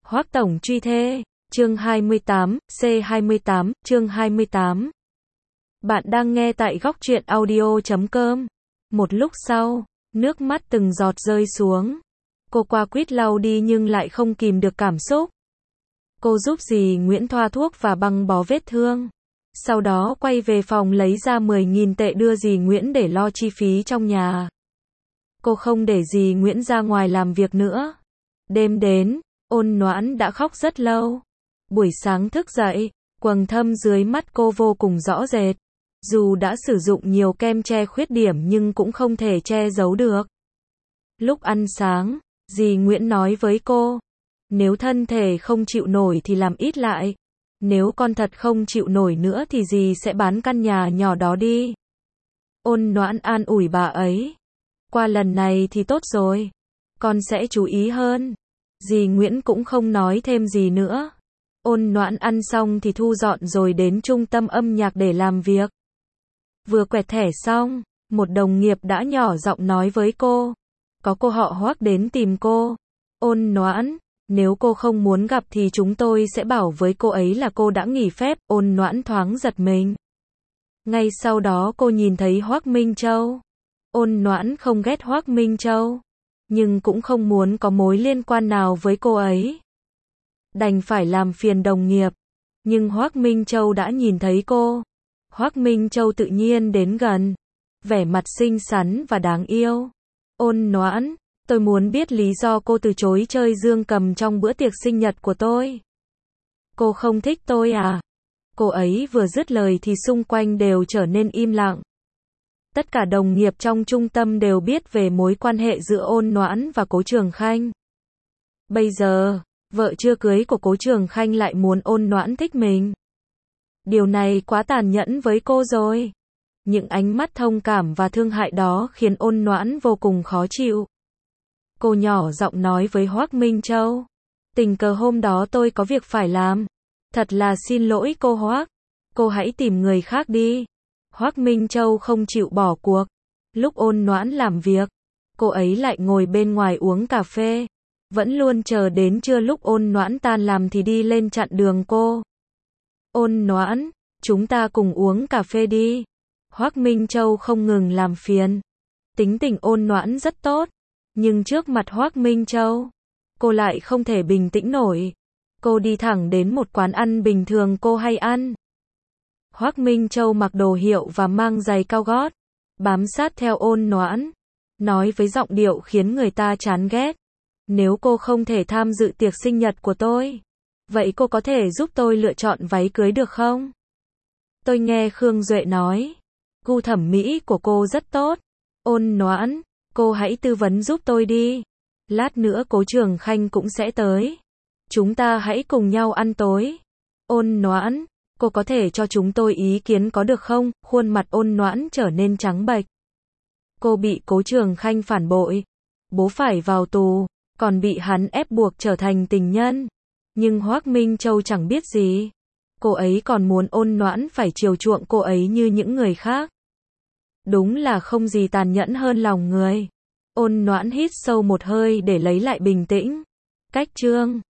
Hoắc tổng truy thê, chương 28, C28, chương 28. Bạn đang nghe tại góc truyện audio.com. Một lúc sau, nước mắt từng giọt rơi xuống. Cô qua quýt lau đi nhưng lại không kìm được cảm xúc. Cô giúp dì Nguyễn thoa thuốc và băng bó vết thương. Sau đó quay về phòng lấy ra 10.000 tệ đưa dì Nguyễn để lo chi phí trong nhà. Cô không để dì Nguyễn ra ngoài làm việc nữa. Đêm đến, Ôn Noãn đã khóc rất lâu. Buổi sáng thức dậy, quầng thâm dưới mắt cô vô cùng rõ rệt. Dù đã sử dụng nhiều kem che khuyết điểm nhưng cũng không thể che giấu được. Lúc ăn sáng, dì Nguyễn nói với cô, nếu thân thể không chịu nổi thì làm ít lại. Nếu con thật không chịu nổi nữa thì dì sẽ bán căn nhà nhỏ đó đi. Ôn Noãn an ủi bà ấy. Qua lần này thì tốt rồi. Con sẽ chú ý hơn. Dì Nguyễn cũng không nói thêm gì nữa. Ôn Noãn ăn xong thì thu dọn rồi đến trung tâm âm nhạc để làm việc. Vừa quẹt thẻ xong, một đồng nghiệp đã nhỏ giọng nói với cô. Có cô họ Hoắc đến tìm cô. Ôn Noãn, nếu cô không muốn gặp thì chúng tôi sẽ bảo với cô ấy là cô đã nghỉ phép. Ôn Noãn thoáng giật mình. Ngay sau đó cô nhìn thấy Hoắc Minh Châu. Ôn Noãn không ghét Hoắc Minh Châu, nhưng cũng không muốn có mối liên quan nào với cô ấy. Đành phải làm phiền đồng nghiệp. Nhưng Hoắc Minh Châu đã nhìn thấy cô. Hoắc Minh Châu tự nhiên đến gần. Vẻ mặt xinh xắn và đáng yêu. Ôn Noãn, tôi muốn biết lý do cô từ chối chơi dương cầm trong bữa tiệc sinh nhật của tôi. Cô không thích tôi à? Cô ấy vừa dứt lời thì xung quanh đều trở nên im lặng. Tất cả đồng nghiệp trong trung tâm đều biết về mối quan hệ giữa Ôn Noãn và Cố Trường Khanh. Bây giờ, vợ chưa cưới của Cố Trường Khanh lại muốn Ôn Noãn thích mình. Điều này quá tàn nhẫn với cô rồi. Những ánh mắt thông cảm và thương hại đó khiến Ôn Noãn vô cùng khó chịu. Cô nhỏ giọng nói với Hoắc Minh Châu. Tình cờ hôm đó tôi có việc phải làm. Thật là xin lỗi cô Hoắc. Cô hãy tìm người khác đi. Hoắc Minh Châu không chịu bỏ cuộc. Lúc Ôn Noãn làm việc, cô ấy lại ngồi bên ngoài uống cà phê. Vẫn luôn chờ đến trưa lúc Ôn Noãn tan làm thì đi lên chặn đường cô. Ôn Noãn, chúng ta cùng uống cà phê đi. Hoắc Minh Châu không ngừng làm phiền. Tính tình Ôn Noãn rất tốt, nhưng trước mặt Hoắc Minh Châu, cô lại không thể bình tĩnh nổi. Cô đi thẳng đến một quán ăn bình thường cô hay ăn. Hoắc Minh Châu mặc đồ hiệu và mang giày cao gót, bám sát theo Ôn Noãn, nói với giọng điệu khiến người ta chán ghét. Nếu cô không thể tham dự tiệc sinh nhật của tôi, vậy cô có thể giúp tôi lựa chọn váy cưới được không? Tôi nghe Khương Duệ nói, gu thẩm mỹ của cô rất tốt. Ôn Noãn, cô hãy tư vấn giúp tôi đi. Lát nữa Cố Trường Khanh cũng sẽ tới. Chúng ta hãy cùng nhau ăn tối. Ôn Noãn, cô có thể cho chúng tôi ý kiến có được không? Khuôn mặt Ôn Noãn trở nên trắng bệch. Cô bị Cố Trường Khanh phản bội. Bố phải vào tù, còn bị hắn ép buộc trở thành tình nhân. Nhưng Hoắc Minh Châu chẳng biết gì. Cô ấy còn muốn Ôn Noãn phải chiều chuộng cô ấy như những người khác. Đúng là không gì tàn nhẫn hơn lòng người. Ôn Noãn hít sâu một hơi để lấy lại bình tĩnh. Cách chương